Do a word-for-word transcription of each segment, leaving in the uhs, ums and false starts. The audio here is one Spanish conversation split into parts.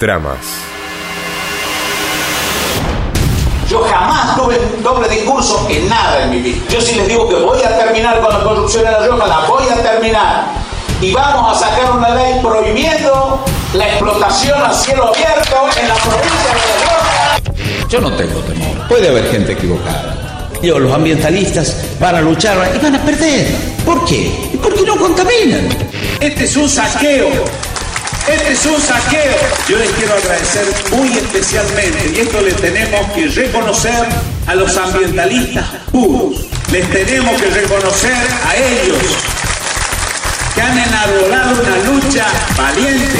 Tramas. Yo jamás tuve doble discurso en nada en mi vida. Yo sí les digo que voy a terminar con la corrupción en La Rioja, la voy a terminar. Y vamos a sacar una ley prohibiendo la explotación a cielo abierto en la provincia de La Rioja. Yo no tengo temor. Puede haber gente equivocada. Yo, los ambientalistas van a luchar y van a perder. ¿Por qué? Porque no contaminan. Este es un saqueo. Este es un saqueo. Yo les quiero agradecer muy especialmente, y esto le tenemos que reconocer a los ambientalistas puros. Les tenemos que reconocer a ellos que han enarbolado una lucha valiente.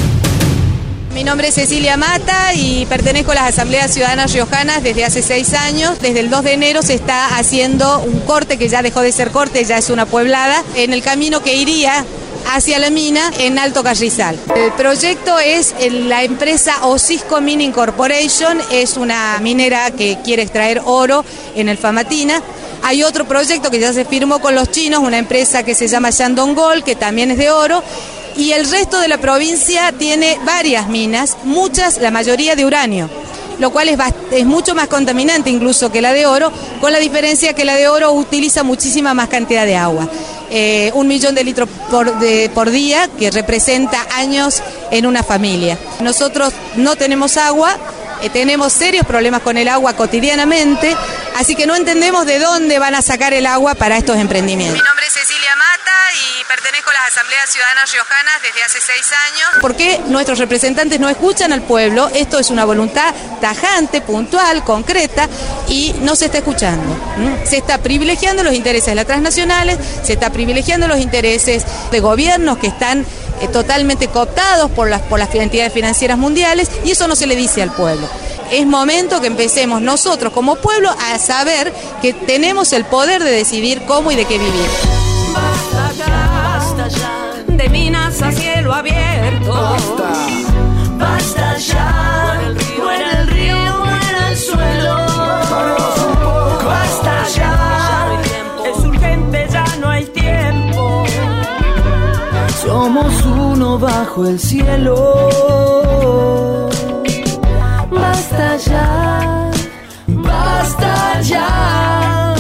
Mi nombre es Cecilia Mata y pertenezco a las Asambleas Ciudadanas Riojanas desde hace seis años. Desde el dos de enero se está haciendo un corte que ya dejó de ser corte, ya es una pueblada, en el camino que iría hacia la mina en Alto Carrizal. El proyecto es la empresa Osisco Mining Corporation, es una minera que quiere extraer oro en el Famatina. Hay otro proyecto que ya se firmó con los chinos, una empresa que se llama Shandong Gold, que también es de oro. Y el resto de la provincia tiene varias minas, muchas, la mayoría de uranio, lo cual es, es mucho más contaminante incluso que la de oro, con la diferencia que la de oro utiliza muchísima más cantidad de agua. Eh, un millón de litros por, de, por día, que representa años en una familia. Nosotros no tenemos agua, eh, tenemos serios problemas con el agua cotidianamente, así que no entendemos de dónde van a sacar el agua para estos emprendimientos. Mi nombre es Cecilia Mata y pertenezco a las Asambleas Ciudadanas Riojanas desde hace seis años. ¿Por qué nuestros representantes no escuchan al pueblo? Esto es una voluntad tajante, puntual, concreta, y no se está escuchando. ¿Mm? Se está privilegiando los intereses de las transnacionales, se está privilegiando los intereses de gobiernos que están eh, totalmente cooptados por las, por las entidades financieras mundiales, y eso no se le dice al pueblo. Es momento que empecemos nosotros como pueblo a saber que tenemos el poder de decidir cómo y de qué vivir. Basta ya, basta ya, de minas a cielo abierto. Basta, basta ya, muere el río, muere el suelo. Basta ya, es urgente, ya no hay tiempo. Somos uno bajo el cielo. Basta ya, basta ya,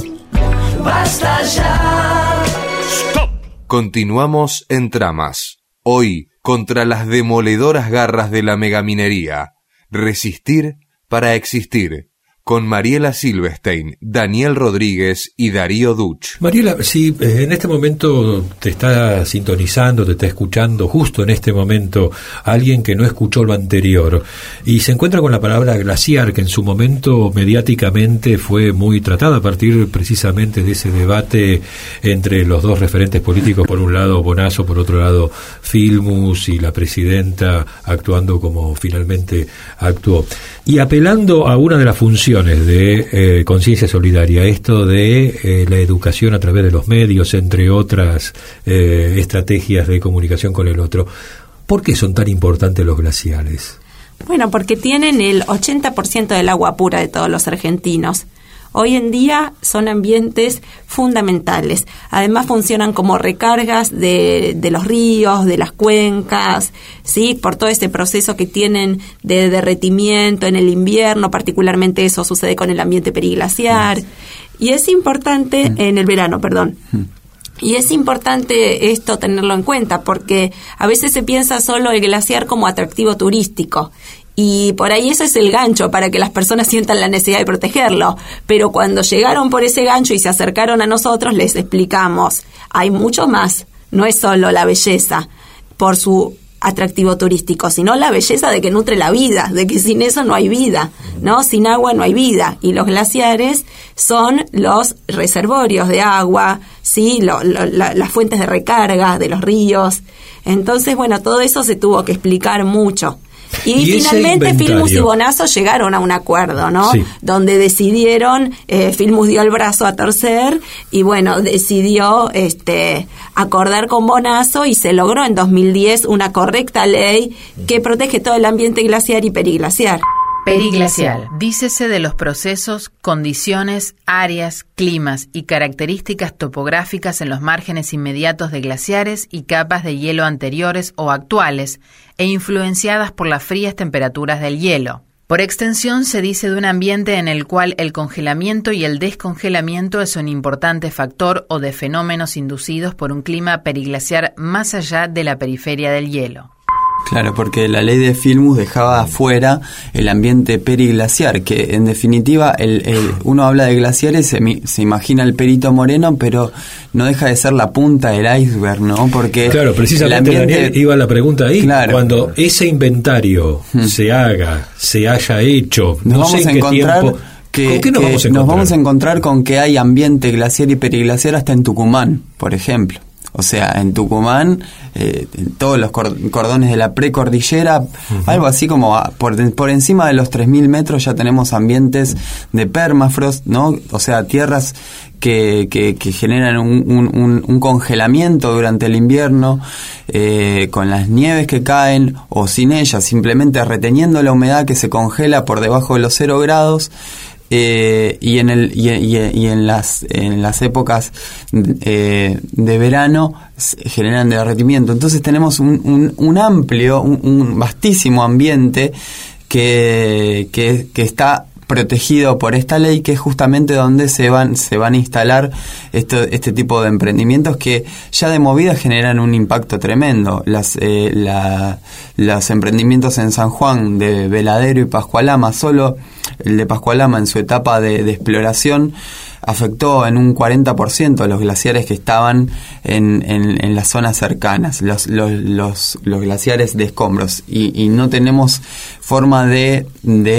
basta ya. ¡Stop! Continuamos en Tramas. Hoy, contra las demoledoras garras de la megaminería. Resistir para existir. Con Mariela Silvestein, Daniel Rodríguez y Darío Duch. Mariela, si en este momento te está sintonizando, te está escuchando justo en este momento alguien que no escuchó lo anterior y se encuentra con la palabra glaciar, que en su momento mediáticamente fue muy tratada a partir precisamente de ese debate entre los dos referentes políticos, por un lado Bonazo, por otro lado Filmus, y la presidenta actuando como finalmente actuó. Y apelando a una de las funciones de eh, Conciencia Solidaria, esto de eh, la educación a través de los medios, entre otras eh, estrategias de comunicación con el otro. ¿Por qué son tan importantes los glaciares? Bueno, porque tienen el ochenta por ciento del agua pura de todos los argentinos. Hoy en día son ambientes fundamentales. Además funcionan como recargas de, de los ríos, de las cuencas, ¿sí? Por todo ese proceso que tienen de derretimiento en el invierno, particularmente eso sucede con el ambiente periglaciar. Y es importante, en el verano, perdón. Y es importante esto tenerlo en cuenta, porque a veces se piensa solo el glaciar como atractivo turístico. Y por ahí ese es el gancho para que las personas sientan la necesidad de protegerlo. Pero cuando llegaron por ese gancho y se acercaron a nosotros, les explicamos, hay mucho más. No es solo la belleza por su atractivo turístico, sino la belleza de que nutre la vida, de que sin eso no hay vida, ¿no? Sin agua no hay vida. Y los glaciares son los reservorios de agua, ¿sí? Lo, lo, la, las fuentes de recarga de los ríos. Entonces, bueno, todo eso se tuvo que explicar mucho. Y, y finalmente Filmus y Bonazo llegaron a un acuerdo, ¿no? Sí. Donde decidieron, eh, Filmus dio el brazo a torcer y bueno, decidió este acordar con Bonazo y se logró en dos mil diez una correcta ley que protege todo el ambiente glaciar y periglaciar. Periglacial. Dícese de los procesos, condiciones, áreas, climas y características topográficas en los márgenes inmediatos de glaciares y capas de hielo anteriores o actuales e influenciadas por las frías temperaturas del hielo. Por extensión, se dice de un ambiente en el cual el congelamiento y el descongelamiento es un importante factor o de fenómenos inducidos por un clima periglaciar más allá de la periferia del hielo. Claro, porque la ley de Filmus dejaba afuera el ambiente periglaciar, que en definitiva el, el, uno habla de glaciares, se, se imagina el Perito Moreno, pero no deja de ser la punta del iceberg, ¿no? Porque claro, precisamente el ambiente, Daniel, iba la pregunta ahí, claro, cuando ese inventario hmm. se haga, se haya hecho, nos no vamos sé en a qué encontrar tiempo... Que, ¿Con qué nos, que vamos a nos vamos a encontrar con que hay ambiente glaciar y periglaciar hasta en Tucumán, por ejemplo. O sea, en Tucumán, eh, en todos los cordones de la precordillera, uh-huh. algo así como a, por, por encima de los tres mil metros ya tenemos ambientes de permafrost, ¿no? O sea, tierras que, que, que generan un, un, un congelamiento durante el invierno, eh, con las nieves que caen o sin ellas, simplemente reteniendo la humedad que se congela por debajo de los cero grados. Eh, y en el y, y, y en las en las épocas eh, de verano generan derretimiento. Entonces tenemos un, un, un amplio, un, un vastísimo ambiente que, que, que está protegido por esta ley, que es justamente donde se van se van a instalar esto, este tipo de emprendimientos que ya de movida generan un impacto tremendo. Las eh, la, los emprendimientos en San Juan de Veladero y Pascualama, solo el de Pascualama en su etapa de, de exploración afectó en un cuarenta por ciento a los glaciares que estaban en, en, en las zonas cercanas, los, los, los, los glaciares de escombros, y, y no tenemos forma de,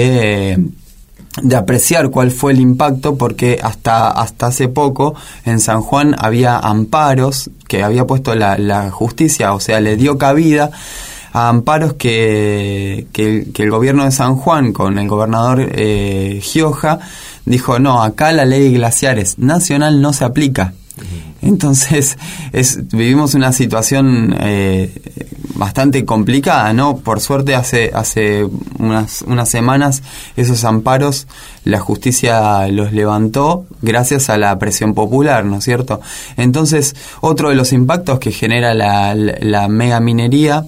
de de apreciar cuál fue el impacto, porque hasta hasta hace poco en San Juan había amparos que había puesto la, la justicia, o sea, le dio cabida a amparos que, que, que el gobierno de San Juan, con el gobernador eh, Gioja, dijo, no, acá la ley de glaciares nacional no se aplica. Entonces es, vivimos una situación eh, bastante complicada, ¿no? Por suerte hace hace unas unas semanas esos amparos la justicia los levantó gracias a la presión popular, ¿no es cierto? Entonces otro de los impactos que genera la, la, la megaminería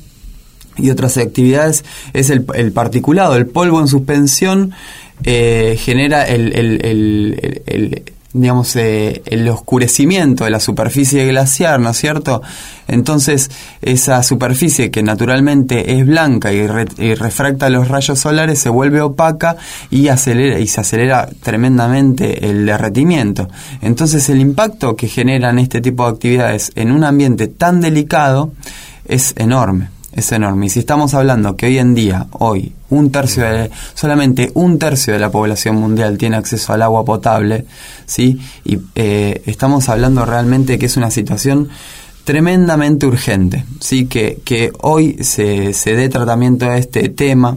y otras actividades es el, el particulado, el polvo en suspensión eh, genera el, el, el, el, el digamos, eh, el oscurecimiento de la superficie glaciar, ¿no es cierto? Entonces, esa superficie que naturalmente es blanca y, re, y refracta los rayos solares se vuelve opaca y acelera y se acelera tremendamente el derretimiento. Entonces, el impacto que generan este tipo de actividades en un ambiente tan delicado es enorme. Es enorme. Y si estamos hablando que hoy en día, hoy, un tercio de, solamente un tercio de la población mundial tiene acceso al agua potable, ¿sí? Y eh, estamos hablando realmente que es una situación tremendamente urgente, ¿sí? Que, que hoy se, se dé tratamiento a este tema,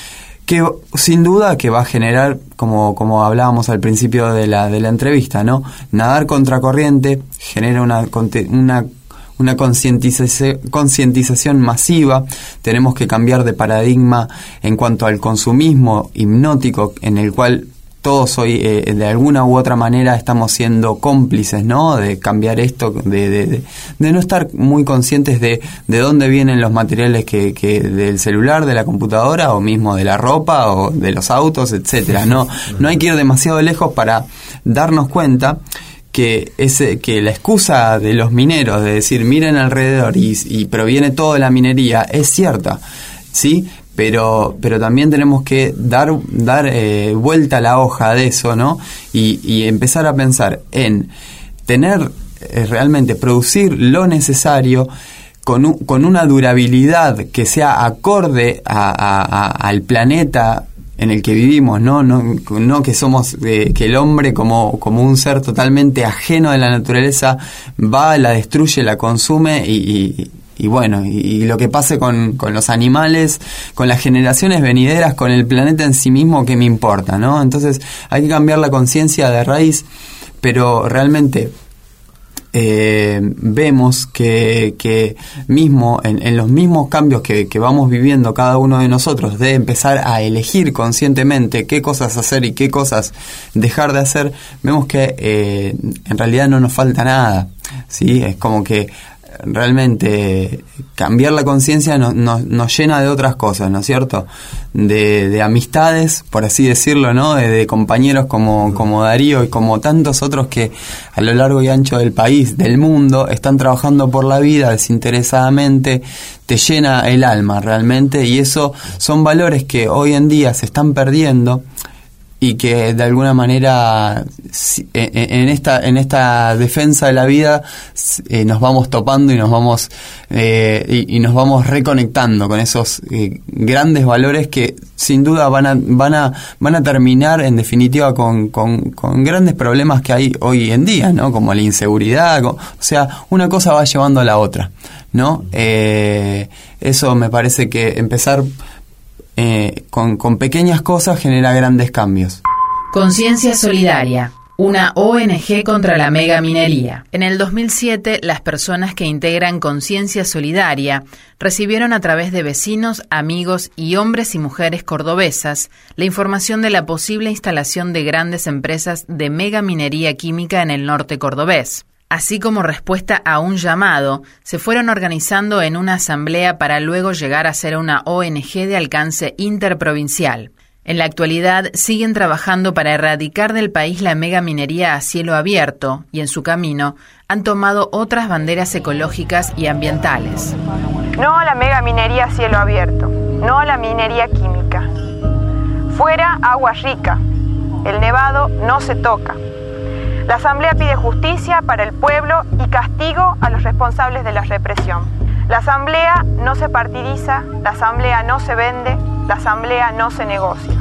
que sin duda que va a generar, como, como hablábamos al principio de la, de la entrevista, ¿no? Nadar contracorriente genera una, una una concientización, concientización masiva. Tenemos que cambiar de paradigma en cuanto al consumismo hipnótico, en el cual todos hoy eh, de alguna u otra manera estamos siendo cómplices, ¿no? De cambiar esto, de, de, de, de no estar muy conscientes de, de dónde vienen los materiales que, que del celular, de la computadora, o mismo de la ropa, o de los autos, etcétera. No, no hay que ir demasiado lejos para darnos cuenta que ese que la excusa de los mineros de decir miren alrededor y, y proviene todo de la minería es cierta, ¿sí? Pero pero también tenemos que dar dar eh, vuelta a la hoja de eso, ¿no? Y, y empezar a pensar en tener eh, realmente producir lo necesario con un, con una durabilidad que sea acorde a, a, a, al planeta en el que vivimos, no no no que somos eh, que el hombre como como un ser totalmente ajeno de la naturaleza va, la destruye, la consume y, y, y bueno, y, y lo que pase con, con los animales, con las generaciones venideras, con el planeta en sí mismo, ¿qué me importa, no? Entonces hay que cambiar la conciencia de raíz, pero realmente eh, vemos que, que mismo en, en los mismos cambios que, que vamos viviendo cada uno de nosotros, de empezar a elegir conscientemente qué cosas hacer y qué cosas dejar de hacer, vemos que eh, en realidad no nos falta nada, ¿sí? Es como que realmente cambiar la conciencia nos, nos, nos llena de otras cosas, ¿no es cierto? De, de amistades, por así decirlo, ¿no? De, de compañeros como, como Darío y como tantos otros que a lo largo y ancho del país, del mundo, están trabajando por la vida desinteresadamente. Te llena el alma realmente, y eso son valores que hoy en día se están perdiendo y que de alguna manera en esta en esta defensa de la vida eh, nos vamos topando y nos vamos eh, y, y nos vamos reconectando con esos eh, grandes valores que sin duda van a van a van a terminar en definitiva con, con, con grandes problemas que hay hoy en día, ¿no? Como la inseguridad, o sea, una cosa va llevando a la otra, ¿no? Eh, eso me parece que empezar Eh, con, con pequeñas cosas genera grandes cambios. Conciencia Solidaria, una O N G contra la megaminería. En el dos mil siete, las personas que integran Conciencia Solidaria recibieron a través de vecinos, amigos y hombres y mujeres cordobesas la información de la posible instalación de grandes empresas de megaminería química en el norte cordobés. Así como respuesta a un llamado, se fueron organizando en una asamblea para luego llegar a ser una O N G de alcance interprovincial. En la actualidad siguen trabajando para erradicar del país la megaminería a cielo abierto y en su camino han tomado otras banderas ecológicas y ambientales. No a la megaminería a cielo abierto, no a la minería química. Fuera agua rica, el nevado no se toca. La Asamblea pide justicia para el pueblo y castigo a los responsables de la represión. La Asamblea no se partidiza, la Asamblea no se vende, la Asamblea no se negocia.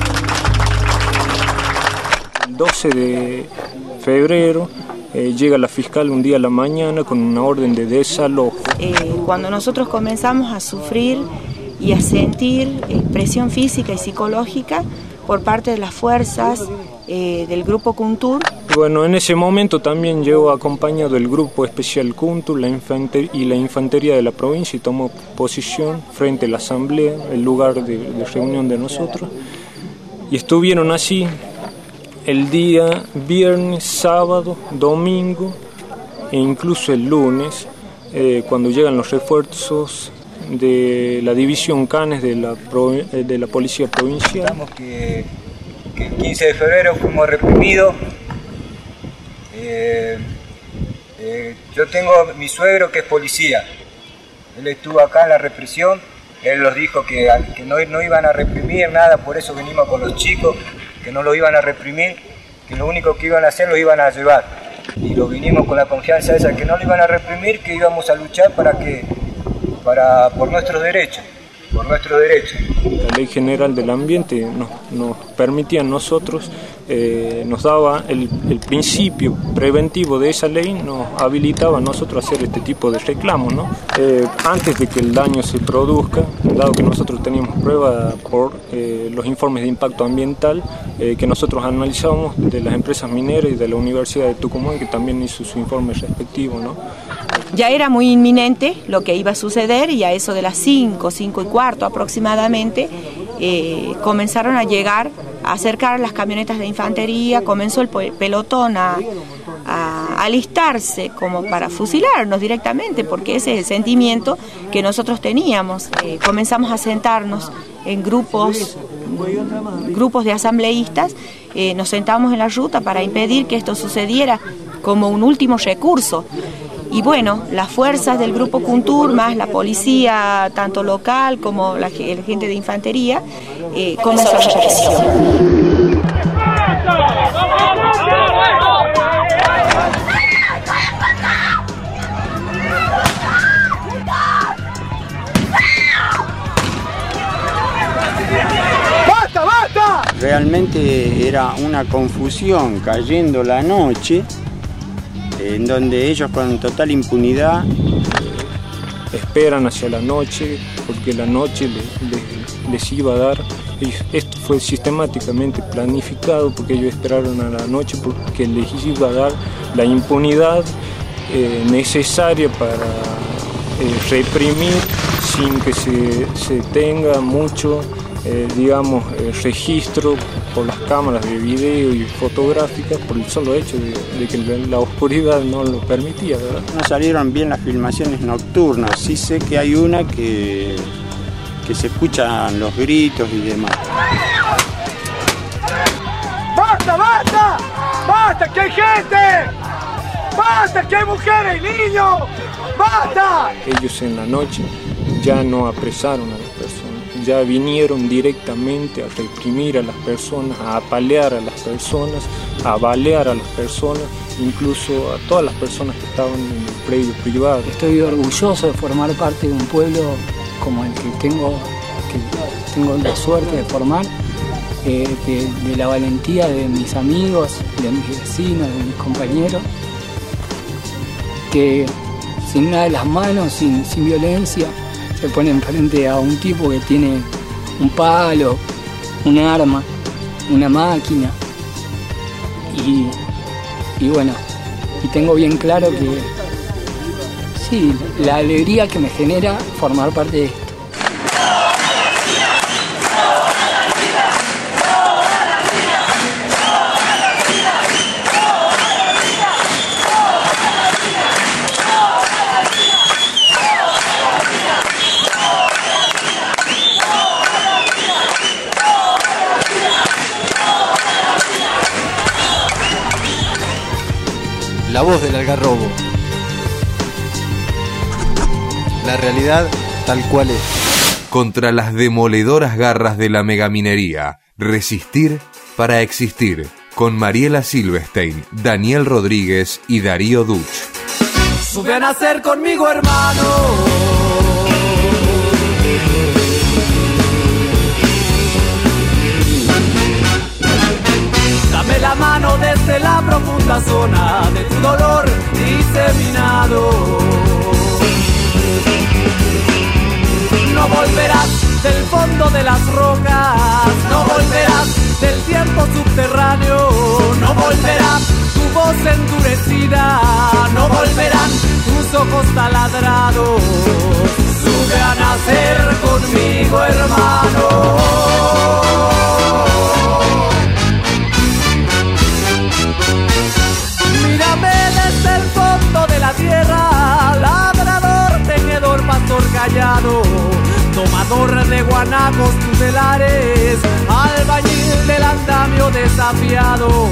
El doce de febrero eh, llega la fiscal un día a la mañana con una orden de desalojo. Eh, cuando nosotros comenzamos a sufrir y a sentir eh, presión física y psicológica por parte de las fuerzas eh, del Grupo Kuntur. Bueno, en ese momento también llegó acompañado el Grupo Especial Kuntur la infanter- y la Infantería de la provincia y tomó posición frente a la asamblea, el lugar de, de reunión de nosotros. Y estuvieron así el día viernes, sábado, domingo e incluso el lunes, eh, cuando llegan los refuerzos de la división Canes de la, provi- de la Policía Provincial. Estamos que, que el quince de febrero fuimos reprimidos. Eh, eh, yo tengo mi suegro que es policía, él estuvo acá en la represión, él nos dijo que, que no, no iban a reprimir nada, por eso venimos con los chicos, que no lo iban a reprimir, que lo único que iban a hacer lo iban a llevar, y lo vinimos con la confianza esa, que no lo iban a reprimir, que íbamos a luchar para que, para, por nuestros derechos, por nuestros derechos. La Ley General del Ambiente nos, nos permitía a nosotros, eh, nos daba el, el principio preventivo de esa ley, nos habilitaba a nosotros a hacer este tipo de reclamos, ¿no? Eh, antes de que el daño se produzca, dado que nosotros teníamos prueba por eh, los informes de impacto ambiental eh, que nosotros analizábamos de las empresas mineras y de la Universidad de Tucumán, que también hizo su informe respectivo, ¿no? Ya era muy inminente lo que iba a suceder y a eso de las cinco, cinco y cuarto aproximadamente eh, comenzaron a llegar, a acercar las camionetas de infantería, comenzó el pelotón a, a alistarse como para fusilarnos directamente, porque ese es el sentimiento que nosotros teníamos. Eh, comenzamos a sentarnos en grupos, grupos de asambleístas, eh, nos sentamos en la ruta para impedir que esto sucediera como un último recurso. Y bueno, las fuerzas del Grupo Kuntur, más la policía, tanto local como la, el gente de infantería, eh, comenzó la represión. ¡Basta, basta! Realmente era una confusión cayendo la noche, en donde ellos con total impunidad esperan hacia la noche, porque la noche les, les, les iba a dar, esto fue sistemáticamente planificado, porque ellos esperaron a la noche porque les iba a dar la impunidad eh, necesaria para eh, reprimir sin que se, se tenga mucho, eh, digamos, eh, registro por las cámaras de video y fotográficas, por el solo hecho de, de que la, la oscuridad no lo permitía, ¿verdad? No salieron bien las filmaciones nocturnas. Sí sé que hay una que, que se escuchan los gritos y demás. ¡Basta, basta! ¡Basta, que hay gente! ¡Basta, que hay mujeres y niños! ¡Basta! Ellos en la noche ya no apresaron a las personas, ya vinieron directamente a reprimir a las personas, a apalear a las personas, a balear a las personas, incluso a todas las personas que estaban en el predio privado. Estoy orgulloso de formar parte de un pueblo como el que tengo, que tengo la suerte de formar, eh, de, de la valentía de mis amigos, de mis vecinos, de mis compañeros, que sin nada de las manos, sin, sin violencia, se ponen frente a un tipo que tiene un palo, un arma, una máquina. Y, y bueno, y tengo bien claro que sí, la alegría que me genera formar parte de esto. La voz del algarrobo. La realidad tal cual es. Contra las demoledoras garras de la megaminería. Resistir para existir. Con Mariela Silverstein, Daniel Rodríguez y Darío Duch. Sube a nacer conmigo, hermano. Dame la mano desde la profunda zona de tu dolor diseminado. No volverás del fondo de las rocas, no volverás del tiempo subterráneo, no volverá tu voz endurecida, no volverán tus ojos taladrados. Sube a nacer conmigo, hermano. Mírame desde el fondo de la tierra, labrador, tejedor, pastor callado, tomador de guanacos tutelares, albañil del andamio desafiado,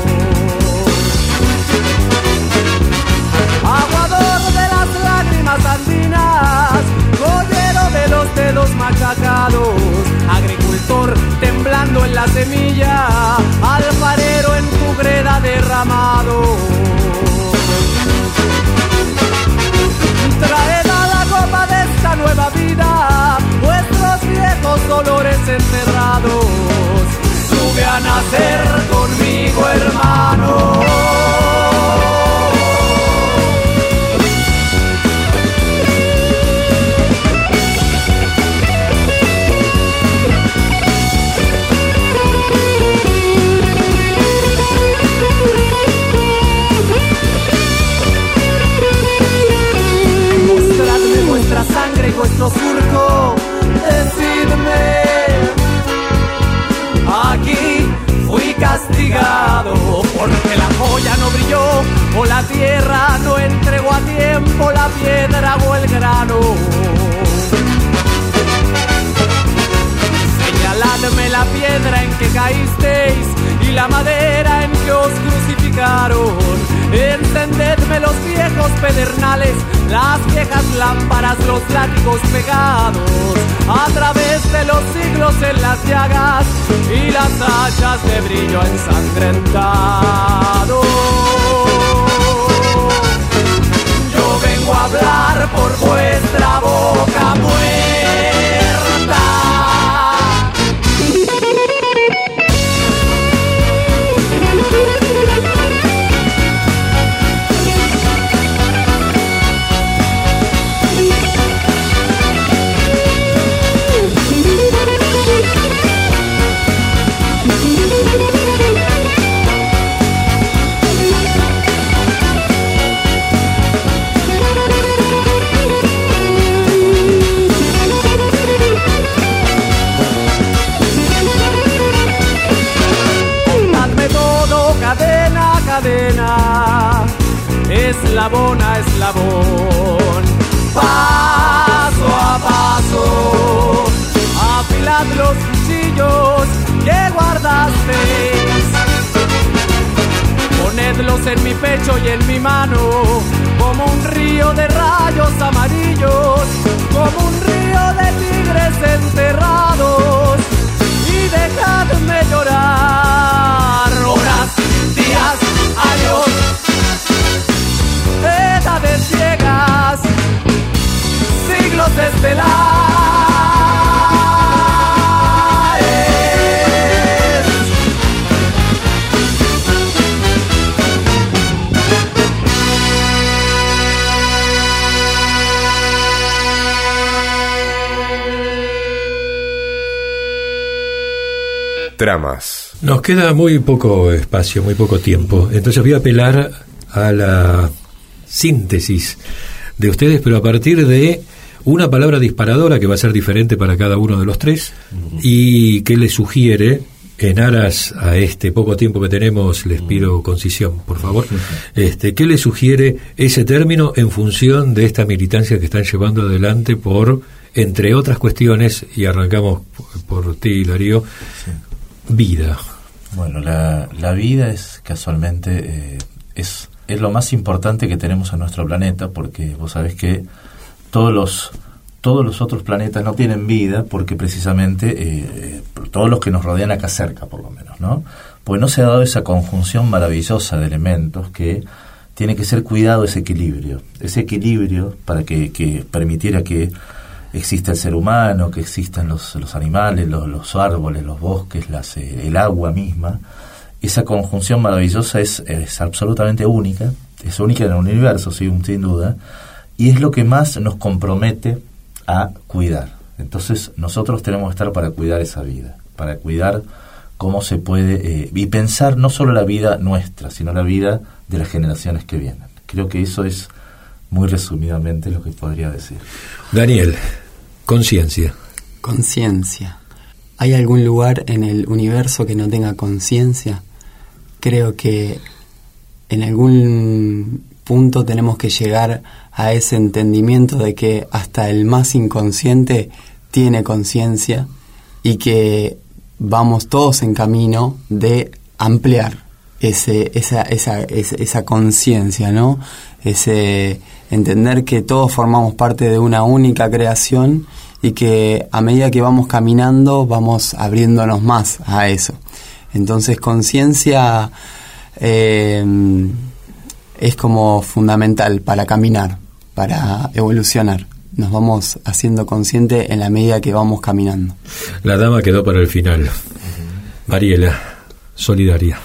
aguador de las lágrimas andinas, joyero de los dedos machacados, agricultor temblando en la semilla, alfarero en tu greda derramado. Traed a la copa de esta nueva vida vuestros viejos dolores enterrados. Sube a nacer conmigo, hermano. Vuestra sangre y vuestro surco, decidme. Aquí fui castigado porque la joya no brilló o la tierra no entregó a tiempo la piedra o el grano. Señaladme la piedra en que caísteis y la madera en que os crucificaron. Encendedme los viejos pedernales, las viejas lámparas, los látigos pegados a través de los siglos en las llagas y las hachas de brillo ensangrentado. Yo vengo a hablar por vuestra boca muerta. eslabón a eslabón. Paso a paso, afilad los cuchillos que guardasteis. Ponedlos en mi pecho y en mi mano, como un río de rayos amarillos, como un río de tigres enterrados. Y dejadme llorar horas, días, años, edades ciegas, siglos estelares. Tramas. Nos queda muy poco espacio, muy poco tiempo. Entonces voy a apelar a la síntesis de ustedes, pero a partir de una palabra disparadora que va a ser diferente para cada uno de los tres, uh-huh. y que les sugiere, en aras a este poco tiempo que tenemos, les pido concisión, por favor, uh-huh. este, ¿qué les sugiere ese término en función de esta militancia que están llevando adelante por, entre otras cuestiones, y arrancamos por, por ti, Darío, sí. vida? Bueno, la, la vida es casualmente, eh, es, es lo más importante que tenemos en nuestro planeta, porque vos sabés que todos los todos los otros planetas no tienen vida porque precisamente eh, todos los que nos rodean acá cerca, por lo menos, ¿no? Pues no se ha dado esa conjunción maravillosa de elementos que tiene que ser cuidado, ese equilibrio, ese equilibrio para que, que permitiera que exista el ser humano, que existan los, los animales, los, los árboles, los bosques, las, eh, el agua misma. Esa conjunción maravillosa es, es absolutamente única, es única en el universo, sí, sin duda, y es lo que más nos compromete a cuidar. Entonces nosotros tenemos que estar para cuidar esa vida, para cuidar cómo se puede, eh, y pensar no solo la vida nuestra, sino la vida de las generaciones que vienen. Creo que eso es muy resumidamente lo que podría decir. Daniel, conciencia. Conciencia. ¿Hay algún lugar en el universo que no tenga conciencia? Creo que en algún punto tenemos que llegar a ese entendimiento de que hasta el más inconsciente tiene conciencia y que vamos todos en camino de ampliar ese esa esa esa, esa conciencia, ¿no? Ese entender que todos formamos parte de una única creación y que a medida que vamos caminando vamos abriéndonos más a eso. Entonces conciencia eh, es como fundamental para caminar, para evolucionar. Nos vamos haciendo conscientes en la medida que vamos caminando. La dama quedó para el final. Mariela, solidaria.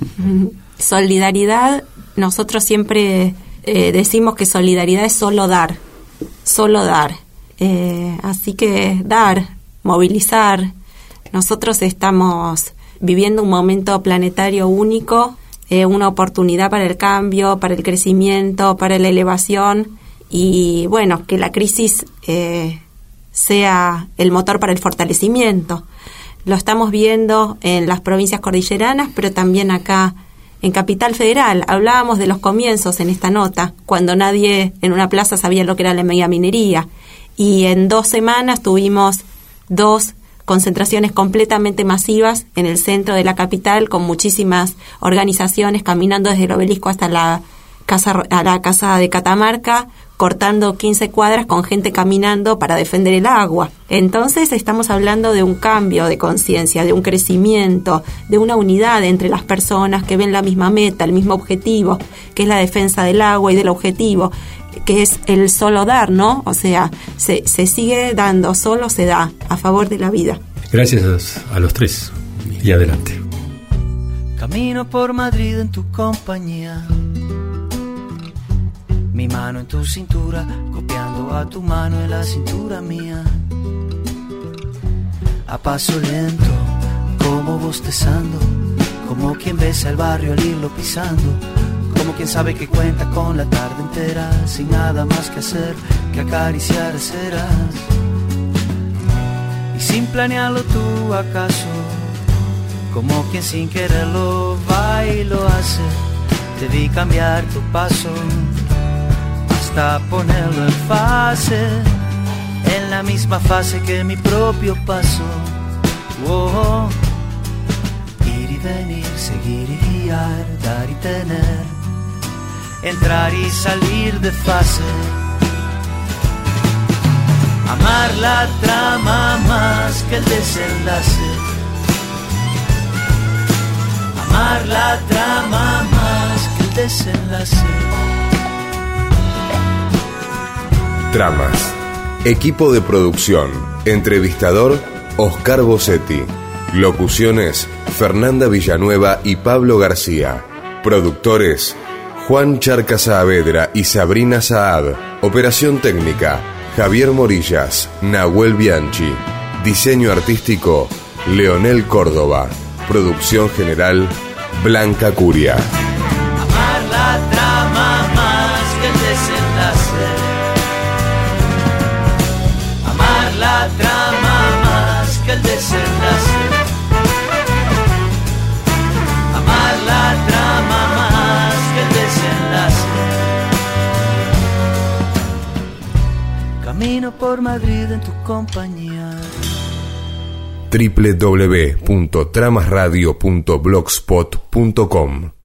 Solidaridad, nosotros siempre eh, decimos que solidaridad es solo dar, solo dar. Eh, así que dar, movilizar. Nosotros estamos viviendo un momento planetario único, eh, una oportunidad para el cambio, para el crecimiento, para la elevación y bueno, que la crisis eh, sea el motor para el fortalecimiento. Lo estamos viendo en las provincias cordilleranas, pero también acá en Capital Federal. Hablábamos de los comienzos en esta nota, cuando nadie en una plaza sabía lo que era la megaminería. Y en dos semanas tuvimos dos concentraciones completamente masivas en el centro de la capital, con muchísimas organizaciones caminando desde el obelisco hasta la casa, a la casa de Catamarca, cortando quince cuadras con gente caminando para defender el agua. Entonces estamos hablando de un cambio de conciencia, de un crecimiento, de una unidad entre las personas que ven la misma meta, el mismo objetivo, que es la defensa del agua y del objetivo, que es el solo dar, ¿no? O sea, se, se sigue dando, solo se da, a favor de la vida. Gracias a los tres. Y adelante. Camino por Madrid en tu compañía, mi mano en tu cintura, copiando a tu mano en la cintura mía. A paso lento, como bostezando, como quien besa el barrio al irlo pisando, como quien sabe que cuenta con la tarde entera, sin nada más que hacer que acariciar ceras. Y sin planearlo tú acaso, como quien sin quererlo va y lo hace, te vi cambiar tu paso. hasta ponerlo en fase, en la misma fase que mi propio paso. Oh, ir y venir, seguir y guiar, dar y tener, entrar y salir de fase. Amar la trama más que el desenlace. Amar la trama más que el desenlace. Tramas. Equipo de producción. Entrevistador, Oscar Bossetti. Locuciones, Fernanda Villanueva y Pablo García. Productores, Juan Charca Saavedra y Sabrina Saad. Operación técnica, Javier Morillas, Nahuel Bianchi. Diseño artístico, Leonel Córdoba. Producción general, Blanca Curia. Amar la trama más que el desenlace. Amar la trama más que el desenlace. Amar la trama más que el desenlace. Camino por Madrid en tu compañía. doble u doble u doble u punto tramasradio punto blogspot punto com